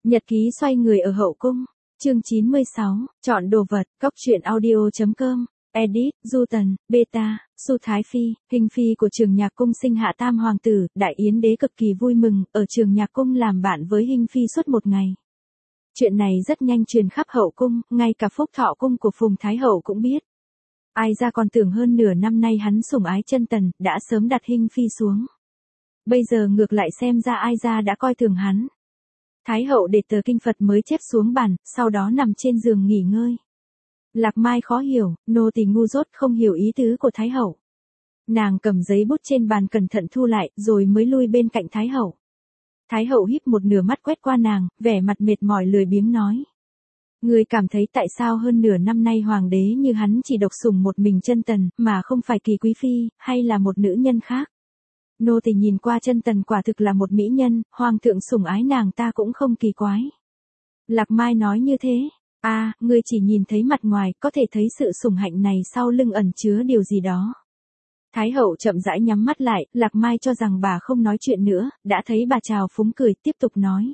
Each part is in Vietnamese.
Nhật ký xoay người ở hậu cung, chương 96, chọn đồ vật, cóc truyện audio.com, edit, Du Tần, Beta, Su Thái Phi, hình phi của trường nhạc cung sinh hạ tam hoàng tử, Đại Yến đế cực kỳ vui mừng, ở trường nhạc cung làm bạn với hình phi suốt một ngày. Chuyện này rất nhanh truyền khắp hậu cung, ngay cả Phúc Thọ cung của Phùng Thái Hậu cũng biết. Ai ra còn tưởng hơn nửa năm nay hắn sủng ái chân tần, đã sớm đặt hình phi xuống. Bây giờ ngược lại xem ra ai ra đã coi thường hắn. Thái hậu để tờ kinh Phật mới chép xuống bàn, sau đó nằm trên giường nghỉ ngơi. Lạc Mai khó hiểu, nô tỳ ngu dốt không hiểu ý tứ của Thái hậu. Nàng cầm giấy bút trên bàn cẩn thận thu lại, rồi mới lui bên cạnh Thái hậu. Thái hậu híp một nửa mắt quét qua nàng, vẻ mặt mệt mỏi lười biếng nói. Người cảm thấy tại sao hơn nửa năm nay hoàng đế như hắn chỉ độc sủng một mình chân tần, mà không phải Kỳ quý phi, hay là một nữ nhân khác? Nô tỳ nhìn qua chân tần quả thực là một mỹ nhân, hoàng thượng sủng ái nàng ta cũng không kỳ quái. Lạc Mai nói như thế. Ngươi chỉ nhìn thấy mặt ngoài, có thể thấy sự sủng hạnh này sau lưng ẩn chứa điều gì đó. Thái hậu chậm rãi nhắm mắt lại, Lạc Mai cho rằng bà không nói chuyện nữa, đã thấy bà trào phúng cười, tiếp tục nói.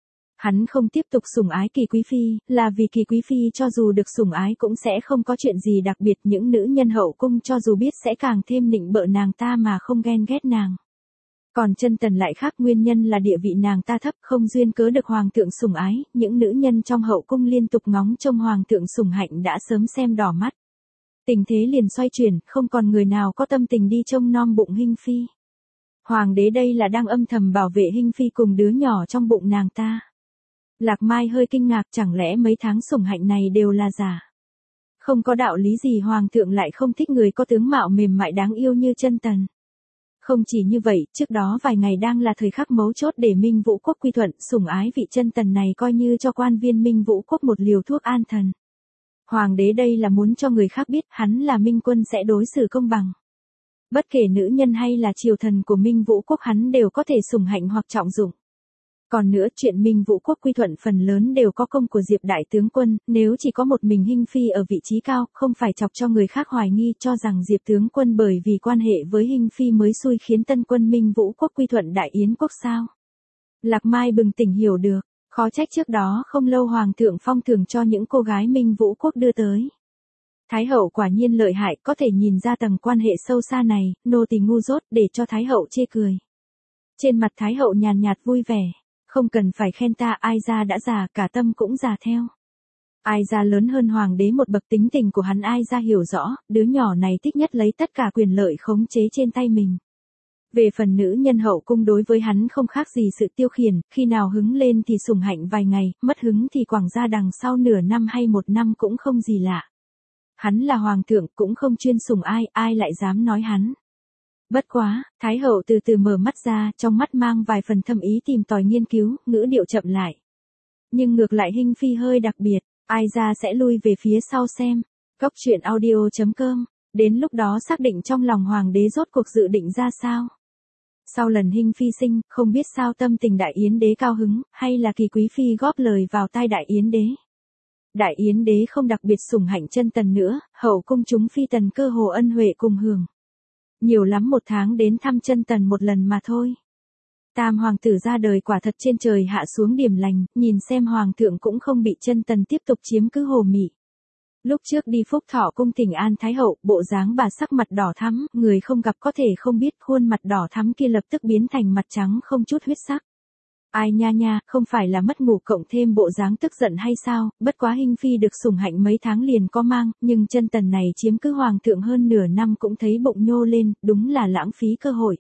Hắn không tiếp tục sủng ái Kỳ quý phi, là vì Kỳ quý phi cho dù được sủng ái cũng sẽ không có chuyện gì đặc biệt, những nữ nhân hậu cung cho dù biết sẽ càng thêm nịnh bợ nàng ta mà không ghen ghét nàng. Còn chân tần lại khác, nguyên nhân là địa vị nàng ta thấp, không duyên cớ được hoàng thượng sủng ái, những nữ nhân trong hậu cung liên tục ngóng trông hoàng thượng sủng hạnh đã sớm xem đỏ mắt. Tình thế liền xoay chuyển, không còn người nào có tâm tình đi trông nom bụng hình phi. Hoàng đế đây là đang âm thầm bảo vệ hình phi cùng đứa nhỏ trong bụng nàng ta. Lạc Mai hơi kinh ngạc, chẳng lẽ mấy tháng sủng hạnh này đều là giả? Không có đạo lý gì hoàng thượng lại không thích người có tướng mạo mềm mại đáng yêu như chân tần. Không chỉ như vậy, trước đó vài ngày đang là thời khắc mấu chốt để Minh Vũ Quốc quy thuận, sủng ái vị chân tần này coi như cho quan viên Minh Vũ Quốc một liều thuốc an thần. Hoàng đế đây là muốn cho người khác biết hắn là Minh quân sẽ đối xử công bằng. Bất kể nữ nhân hay là triều thần của Minh Vũ Quốc hắn đều có thể sủng hạnh hoặc trọng dụng. Còn nữa, chuyện Minh Vũ Quốc quy thuận phần lớn đều có công của Diệp đại tướng quân, nếu chỉ có một mình hình phi ở vị trí cao, không phải chọc cho người khác hoài nghi cho rằng Diệp tướng quân bởi vì quan hệ với hình phi mới xui khiến tân quân Minh Vũ Quốc quy thuận Đại Yến Quốc sao? Lạc Mai bừng tỉnh hiểu được, khó trách trước đó không lâu hoàng thượng phong thưởng cho những cô gái Minh Vũ Quốc đưa tới. Thái hậu quả nhiên lợi hại, có thể nhìn ra tầng quan hệ sâu xa này, nô tỳ ngu dốt để cho Thái hậu chê cười. Trên mặt Thái hậu nhàn nhạt vui vẻ. Không cần phải khen ta, ai ra đã già, cả tâm cũng già theo. Ai ra lớn hơn hoàng đế một bậc, tính tình của hắn ai ra hiểu rõ, đứa nhỏ này thích nhất lấy tất cả quyền lợi khống chế trên tay mình. Về phần nữ nhân hậu cung đối với hắn không khác gì sự tiêu khiển, khi nào hứng lên thì sủng hạnh vài ngày, mất hứng thì quẳng ra đằng sau nửa năm hay một năm cũng không gì lạ. Hắn là hoàng thượng cũng không chuyên sủng ai, ai lại dám nói hắn. Bất quá, Thái hậu từ từ mở mắt ra, trong mắt mang vài phần thâm ý tìm tòi nghiên cứu, ngữ điệu chậm lại. Nhưng ngược lại hình phi hơi đặc biệt, ai ra sẽ lui về phía sau xem. Cóc truyện audio.com, đến lúc đó xác định trong lòng hoàng đế rốt cuộc dự định ra sao. Sau lần hình phi sinh, không biết sao tâm tình Đại Yến đế cao hứng, hay là Kỳ quý phi góp lời vào tai Đại Yến đế. Đại Yến đế không đặc biệt sủng hạnh chân tần nữa, hậu cung chúng phi tần cơ hồ ân huệ cùng hưởng. Nhiều lắm một tháng đến thăm chân tần một lần mà thôi. Tam hoàng tử ra đời quả thật trên trời hạ xuống điểm lành, nhìn xem hoàng thượng cũng không bị chân tần tiếp tục chiếm cứ hồ mị. Lúc trước đi Phúc Thọ cung thỉnh an Thái hậu, bộ dáng bà sắc mặt đỏ thắm, người không gặp có thể không biết, khuôn mặt đỏ thắm kia lập tức biến thành mặt trắng không chút huyết sắc. Ai nha, không phải là mất ngủ cộng thêm bộ dáng tức giận hay sao, bất quá hình phi được sủng hạnh mấy tháng liền có mang, nhưng chân tần này chiếm cứ hoàng thượng hơn nửa năm cũng thấy bụng nhô lên, đúng là lãng phí cơ hội.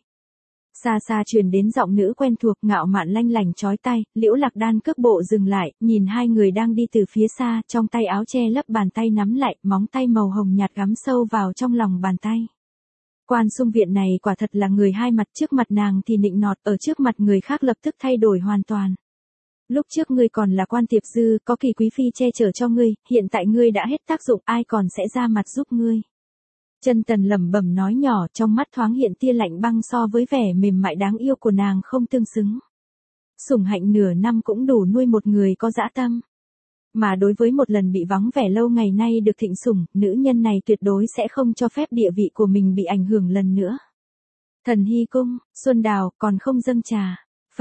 Xa xa truyền đến giọng nữ quen thuộc, ngạo mạn lanh lành chói tai, Liễu Lạc Đan cước bộ dừng lại, nhìn hai người đang đi từ phía xa, trong tay áo che lấp bàn tay nắm lại, móng tay màu hồng nhạt gắm sâu vào trong lòng bàn tay. Quan Xung Viện này quả thật là người hai mặt, trước mặt nàng thì nịnh nọt, ở trước mặt người khác lập tức thay đổi hoàn toàn. Lúc trước ngươi còn là quan tiệp dư, có Kỳ quý phi che chở cho ngươi, hiện tại ngươi đã hết tác dụng, ai còn sẽ ra mặt giúp ngươi. Chân tần lẩm bẩm nói nhỏ, trong mắt thoáng hiện tia lạnh băng so với vẻ mềm mại đáng yêu của nàng không tương xứng. Sủng hạnh nửa năm cũng đủ nuôi một người có dã tâm. Mà đối với một lần bị vắng vẻ lâu ngày nay được thịnh sủng, nữ nhân này tuyệt đối sẽ không cho phép địa vị của mình bị ảnh hưởng lần nữa. Thần Hy cung, Xuân Đào, còn không dâng trà.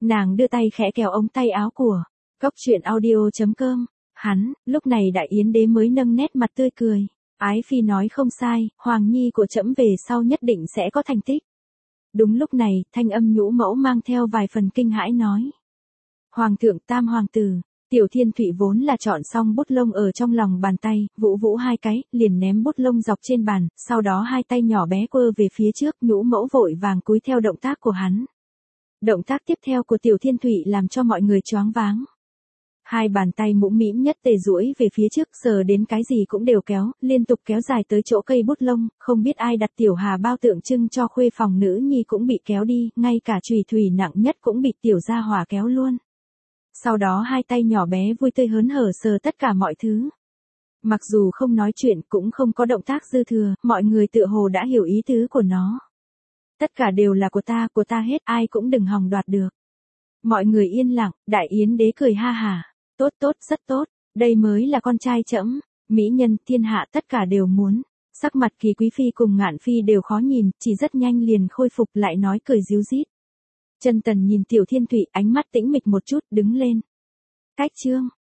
Nàng đưa tay khẽ kéo ống tay áo của Cóc truyện audio.com. Hắn, lúc này đại yến đế mới nâng nét mặt tươi cười. Ái phi nói không sai, hoàng nhi của trẫm về sau nhất định sẽ có thành tích. Đúng lúc này, thanh âm nhũ mẫu mang theo vài phần kinh hãi nói. Hoàng thượng tam hoàng tử, Tiểu Thiên Thụy vốn là chọn xong bút lông ở trong lòng bàn tay, vũ vũ hai cái, liền ném bút lông dọc trên bàn, sau đó hai tay nhỏ bé quơ về phía trước, nhũ mẫu vội vàng cúi theo động tác của hắn. Động tác tiếp theo của Tiểu Thiên Thụy làm cho mọi người choáng váng. Hai bàn tay mũm mĩm nhất tề duỗi về phía trước, sờ đến cái gì cũng đều kéo, liên tục kéo dài tới chỗ cây bút lông, không biết ai đặt tiểu hà bao tượng trưng cho khuê phòng nữ nhi cũng bị kéo đi, ngay cả chùy thủy nặng nhất cũng bị tiểu gia hỏa kéo luôn. Sau đó hai tay nhỏ bé vui tươi hớn hở sờ tất cả mọi thứ. Mặc dù không nói chuyện cũng không có động tác dư thừa, mọi người tựa hồ đã hiểu ý tứ của nó. Tất cả đều là của ta hết, ai cũng đừng hòng đoạt được. Mọi người yên lặng, đại yến đế cười ha hả. Tốt tốt, rất tốt, đây mới là con trai trẫm, mỹ nhân thiên hạ tất cả đều muốn. Sắc mặt Kỳ Quý Phi cùng Ngạn Phi đều khó nhìn, chỉ rất nhanh liền khôi phục lại nói cười ríu rít. Chân Tần nhìn Tiểu Thiên Thụy ánh mắt tĩnh mịch một chút, đứng lên. Cách chương.